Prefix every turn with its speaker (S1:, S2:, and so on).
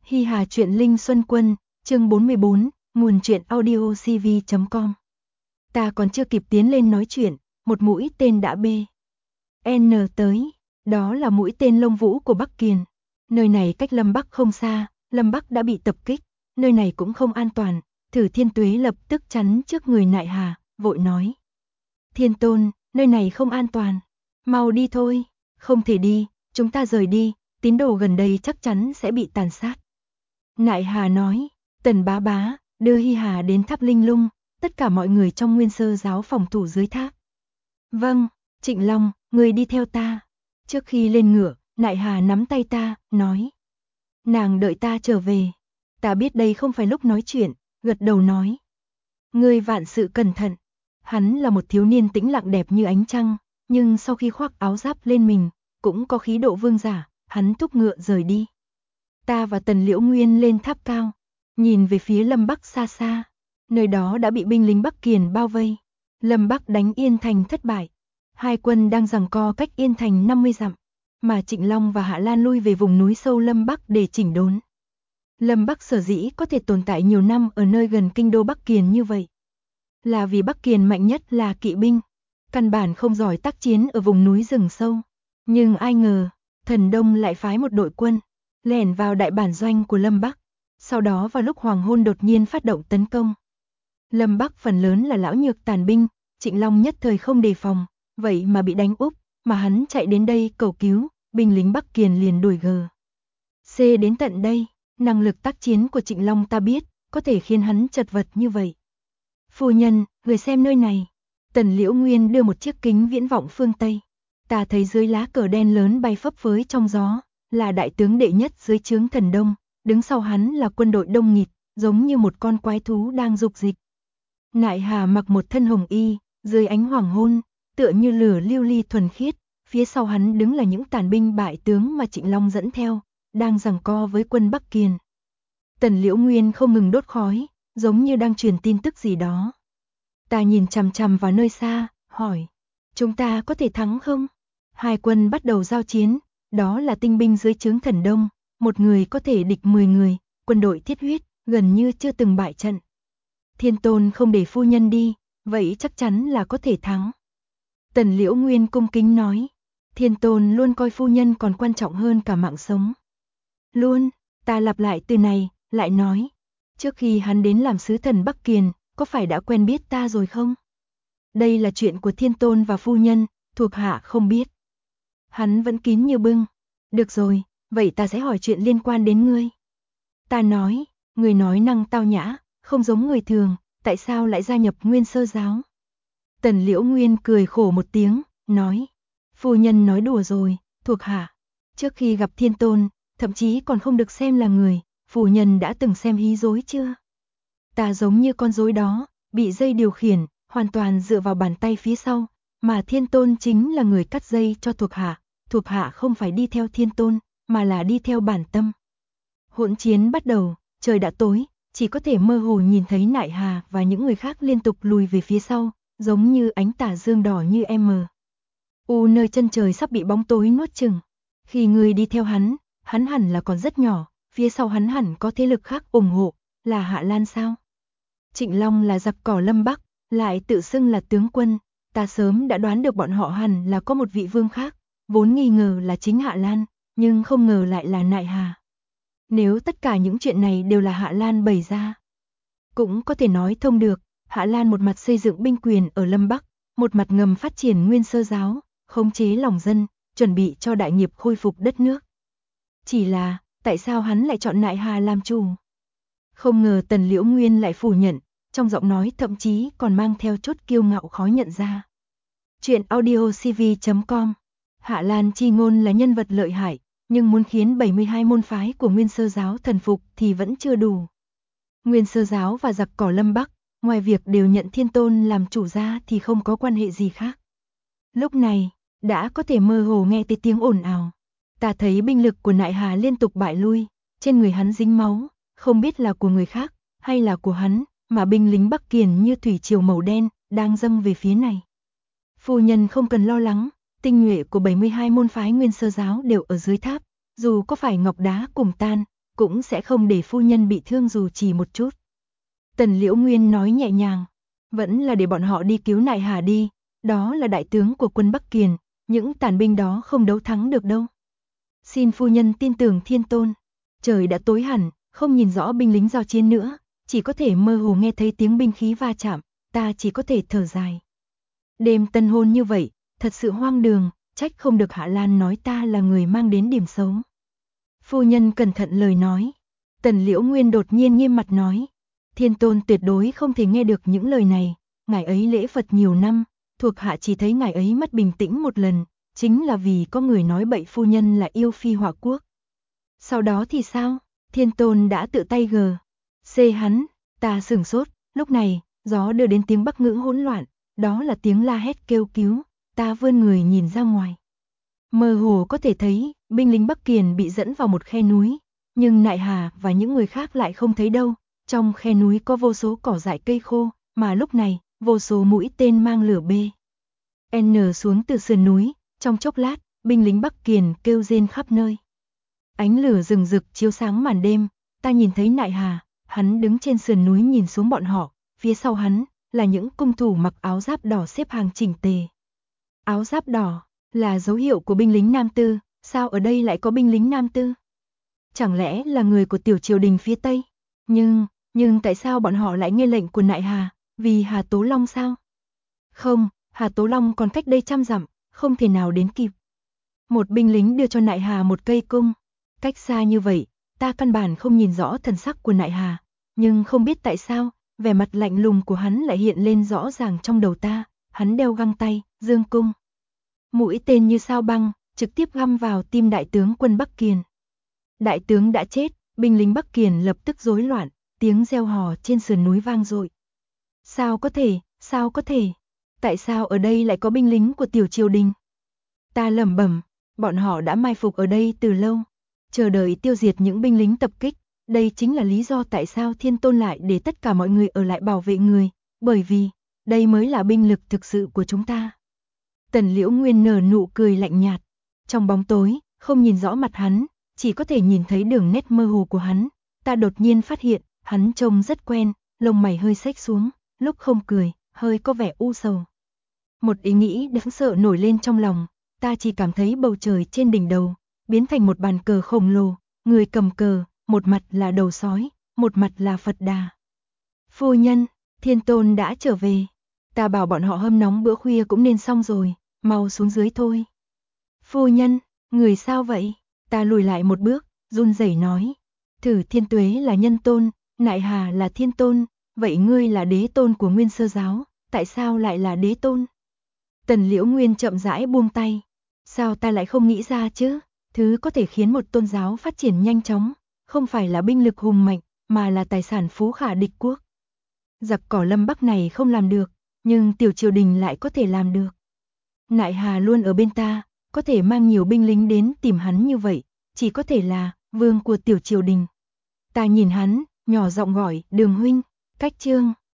S1: Hi Hà truyện Linh Xuân Quân, chương 44, nguồn truyện audio cv.com. Ta còn chưa kịp tiến lên nói chuyện, một mũi tên đã N tới, đó là mũi tên Lông Vũ của Bắc Kiền. Nơi này cách Lâm Bắc không xa, Lâm Bắc đã bị tập kích, nơi này cũng không an toàn. Thử Thiên Tuế lập tức chắn trước người Nại Hà, vội nói: Thiên Tôn, nơi này không an toàn, mau đi thôi. Không thể đi, chúng ta rời đi, tín đồ gần đây chắc chắn sẽ bị tàn sát. Nại Hà nói: Tần bá bá, đưa Hi Hà đến tháp Linh Lung, tất cả mọi người trong Nguyên Sơ giáo phòng thủ dưới tháp. Vâng, Trịnh Long, người đi theo ta. Trước khi lên ngựa, Nại Hà nắm tay ta, nói: Nàng đợi ta trở về. Ta biết đây không phải lúc nói chuyện, gật đầu nói: Ngươi vạn sự cẩn thận. Hắn là một thiếu niên tĩnh lặng đẹp như ánh trăng, nhưng sau khi khoác áo giáp lên mình, cũng có khí độ vương giả. Hắn thúc ngựa rời đi. Ta và Tần Liễu Nguyên lên tháp cao, nhìn về phía Lâm Bắc xa xa, nơi đó đã bị binh lính Bắc Kiền bao vây. Lâm Bắc đánh Yên Thành thất bại, hai quân đang giằng co cách Yên Thành 50 dặm, mà Trịnh Long và Hạ Lan lui về vùng núi sâu Lâm Bắc để chỉnh đốn. Lâm Bắc sở dĩ có thể tồn tại nhiều năm ở nơi gần kinh đô Bắc Kiền như vậy, là vì Bắc Kiền mạnh nhất là kỵ binh, căn bản không giỏi tác chiến ở vùng núi rừng sâu. Nhưng ai ngờ, Thần Đông lại phái một đội quân lẻn vào đại bản doanh của Lâm Bắc, sau đó vào lúc hoàng hôn đột nhiên phát động tấn công. Lâm Bắc phần lớn là lão nhược tàn binh, Trịnh Long nhất thời không đề phòng, vậy mà bị đánh úp, mà hắn chạy đến đây cầu cứu, binh lính Bắc Kiền liền đuổi C đến tận đây. Năng lực tác chiến của Trịnh Long ta biết, có thể khiến hắn chật vật như vậy. Phu nhân, người xem nơi này. Tần Liễu Nguyên đưa một chiếc kính viễn vọng phương Tây. Ta thấy dưới lá cờ đen lớn bay phấp phới trong gió, là đại tướng đệ nhất dưới trướng Thần Đông, đứng sau hắn là quân đội đông nghịt, giống như một con quái thú đang dục dịch. Nại Hà mặc một thân hồng y, dưới ánh hoàng hôn, tựa như lửa lưu ly thuần khiết, phía sau hắn đứng là những tàn binh bại tướng mà Trịnh Long dẫn theo, đang giằng co với quân Bắc Kiền. Tần Liễu Nguyên không ngừng đốt khói, giống như đang truyền tin tức gì đó. Ta nhìn chằm chằm vào nơi xa, hỏi: Chúng ta có thể thắng không? Hai quân bắt đầu giao chiến, đó là tinh binh dưới trướng Thần Đông, một người có thể địch 10 người, quân đội thiết huyết, gần như chưa từng bại trận. Thiên Tôn không để phu nhân đi, vậy chắc chắn là có thể thắng. Tần Liễu Nguyên cung kính nói: Thiên Tôn luôn coi phu nhân còn quan trọng hơn cả mạng sống. Luôn, ta lặp lại từ này, lại nói: Trước khi hắn đến làm sứ thần Bắc Kiền, có phải đã quen biết ta rồi không? Đây là chuyện của Thiên Tôn và phu nhân, thuộc hạ không biết. Hắn vẫn kín như bưng. Được rồi, vậy ta sẽ hỏi chuyện liên quan đến ngươi. Ta nói: Người nói năng tao nhã, không giống người thường, tại sao lại gia nhập Nguyên Sơ giáo? Tần Liễu Nguyên cười khổ một tiếng, nói: Phu nhân nói đùa rồi, thuộc hạ trước khi gặp Thiên Tôn, thậm chí còn không được xem là người. Phu nhân đã từng xem hí rối chưa? Ta giống như con rối đó, bị dây điều khiển, hoàn toàn dựa vào bàn tay phía sau, mà Thiên Tôn chính là người cắt dây cho thuộc hạ không phải đi theo Thiên Tôn, mà là đi theo bản tâm. Hỗn chiến bắt đầu, trời đã tối, chỉ có thể mơ hồ nhìn thấy Nại Hà và những người khác liên tục lùi về phía sau, giống như ánh tà dương đỏ như nơi chân trời sắp bị bóng tối nuốt chửng. Khi người đi theo hắn hẳn là còn rất nhỏ, phía sau hắn hẳn có thế lực khác ủng hộ, là Hạ Lan sao? Trịnh Long là giặc cỏ Lâm Bắc, lại tự xưng là tướng quân, ta sớm đã đoán được bọn họ hẳn là có một vị vương khác, vốn nghi ngờ là chính Hạ Lan, nhưng không ngờ lại là Nại Hà. Nếu tất cả những chuyện này đều là Hạ Lan bày ra, cũng có thể nói thông được. Hạ Lan một mặt xây dựng binh quyền ở Lâm Bắc, một mặt ngầm phát triển Nguyên Sơ giáo, khống chế lòng dân, chuẩn bị cho đại nghiệp khôi phục đất nước. Chỉ là, tại sao hắn lại chọn Nại Hà làm chủ? Không ngờ Tần Liễu Nguyên lại phủ nhận, trong giọng nói thậm chí còn mang theo chút kiêu ngạo khó nhận ra. Chuyện audio cv.com. Hạ Lan Chi Ngôn là nhân vật lợi hại, nhưng muốn khiến 72 môn phái của Nguyên Sơ giáo thần phục thì vẫn chưa đủ. Nguyên Sơ giáo và giặc cỏ Lâm Bắc, ngoài việc đều nhận Thiên Tôn làm chủ ra thì không có quan hệ gì khác. Lúc này, đã có thể mơ hồ nghe thấy tiếng ồn ào. Ta thấy binh lực của Nại Hà liên tục bại lui, trên người hắn dính máu, không biết là của người khác hay là của hắn, mà binh lính Bắc Kiền như thủy triều màu đen đang dâng về phía này. Phu nhân không cần lo lắng, tinh nhuệ của 72 môn phái Nguyên Sơ giáo đều ở dưới tháp, dù có phải ngọc đá cùng tan, cũng sẽ không để phu nhân bị thương dù chỉ một chút. Tần Liễu Nguyên nói nhẹ nhàng, vẫn là để bọn họ đi cứu Nại Hà đi, đó là đại tướng của quân Bắc Kiền, những tàn binh đó không đấu thắng được đâu. Xin phu nhân tin tưởng Thiên Tôn. Trời đã tối hẳn, không nhìn rõ binh lính giao chiến nữa, chỉ có thể mơ hồ nghe thấy tiếng binh khí va chạm, ta chỉ có thể thở dài. Đêm tân hôn như vậy, thật sự hoang đường, trách không được Hạ Lan nói ta là người mang đến điểm xấu. Phu nhân cẩn thận lời nói. Tần Liễu Nguyên đột nhiên nghiêm mặt nói, Thiên Tôn tuyệt đối không thể nghe được những lời này, ngài ấy lễ Phật nhiều năm, thuộc hạ chỉ thấy ngài ấy mất bình tĩnh một lần, chính là vì có người nói bậy phu nhân là yêu phi hỏa quốc. Sau đó thì sao? Thiên Tôn đã tự tay c hắn, ta sửng sốt, lúc này, gió đưa đến tiếng Bắc ngữ hỗn loạn, đó là tiếng la hét kêu cứu, ta vươn người nhìn ra ngoài. Mơ hồ có thể thấy, binh lính Bắc Kiền bị dẫn vào một khe núi, nhưng Nại Hà và những người khác lại không thấy đâu, trong khe núi có vô số cỏ dại cây khô, mà lúc này, vô số mũi tên mang lửa B.N xuống từ sườn núi, trong chốc lát, binh lính Bắc Kiền kêu rên khắp nơi. Ánh lửa rừng rực chiếu sáng màn đêm, ta nhìn thấy Nại Hà, hắn đứng trên sườn núi nhìn xuống bọn họ, phía sau hắn là những cung thủ mặc áo giáp đỏ xếp hàng chỉnh tề. Áo giáp đỏ là dấu hiệu của binh lính Nam Tư, sao ở đây lại có binh lính Nam Tư? Chẳng lẽ là người của tiểu triều đình phía Tây? Nhưng tại sao bọn họ lại nghe lệnh của Nại Hà, vì Hà Tố Long sao? Không, Hà Tố Long còn cách đây 100 dặm, không thể nào đến kịp. Một binh lính đưa cho Nại Hà một cây cung, cách xa như vậy, ta căn bản không nhìn rõ thần sắc của Nại Hà, nhưng không biết tại sao, vẻ mặt lạnh lùng của hắn lại hiện lên rõ ràng trong đầu ta, hắn đeo găng tay, dương cung. Mũi tên như sao băng, trực tiếp găm vào tim đại tướng quân Bắc Kiền. Đại tướng đã chết, binh lính Bắc Kiền lập tức rối loạn, tiếng reo hò trên sườn núi vang dội. Sao có thể, tại sao ở đây lại có binh lính của tiểu triều đình? Ta lẩm bẩm, bọn họ đã mai phục ở đây từ lâu, chờ đợi tiêu diệt những binh lính tập kích, đây chính là lý do tại sao Thiên Tôn lại để tất cả mọi người ở lại bảo vệ người, bởi vì, đây mới là binh lực thực sự của chúng ta. Tần Liễu Nguyên nở nụ cười lạnh nhạt, trong bóng tối, không nhìn rõ mặt hắn, chỉ có thể nhìn thấy đường nét mơ hồ của hắn, ta đột nhiên phát hiện, hắn trông rất quen, lông mày hơi xếch xuống, lúc không cười, hơi có vẻ u sầu. Một ý nghĩ đáng sợ nổi lên trong lòng, ta chỉ cảm thấy bầu trời trên đỉnh đầu, biến thành một bàn cờ khổng lồ, người cầm cờ, một mặt là đầu sói, một mặt là Phật Đà. Phu nhân, Thiên Tôn đã trở về, ta bảo bọn họ hâm nóng bữa khuya cũng nên xong rồi, mau xuống dưới thôi. Phu nhân, người sao vậy? Ta lùi lại một bước, run rẩy nói, Thử Thiên Tuế là nhân tôn, Nại Hà là thiên tôn, vậy ngươi là đế tôn của Nguyên Sơ giáo, tại sao lại là đế tôn? Tần Liễu Nguyên chậm rãi buông tay, sao ta lại không nghĩ ra chứ? Thứ có thể khiến một tôn giáo phát triển nhanh chóng, không phải là binh lực hùng mạnh, mà là tài sản phú khả địch quốc. Giặc cỏ Lâm Bắc này không làm được, nhưng tiểu triều đình lại có thể làm được. Nại Hà luôn ở bên ta, có thể mang nhiều binh lính đến tìm hắn như vậy, chỉ có thể là vương của tiểu triều đình. Ta nhìn hắn, nhỏ giọng gọi, Đường huynh, cách chương.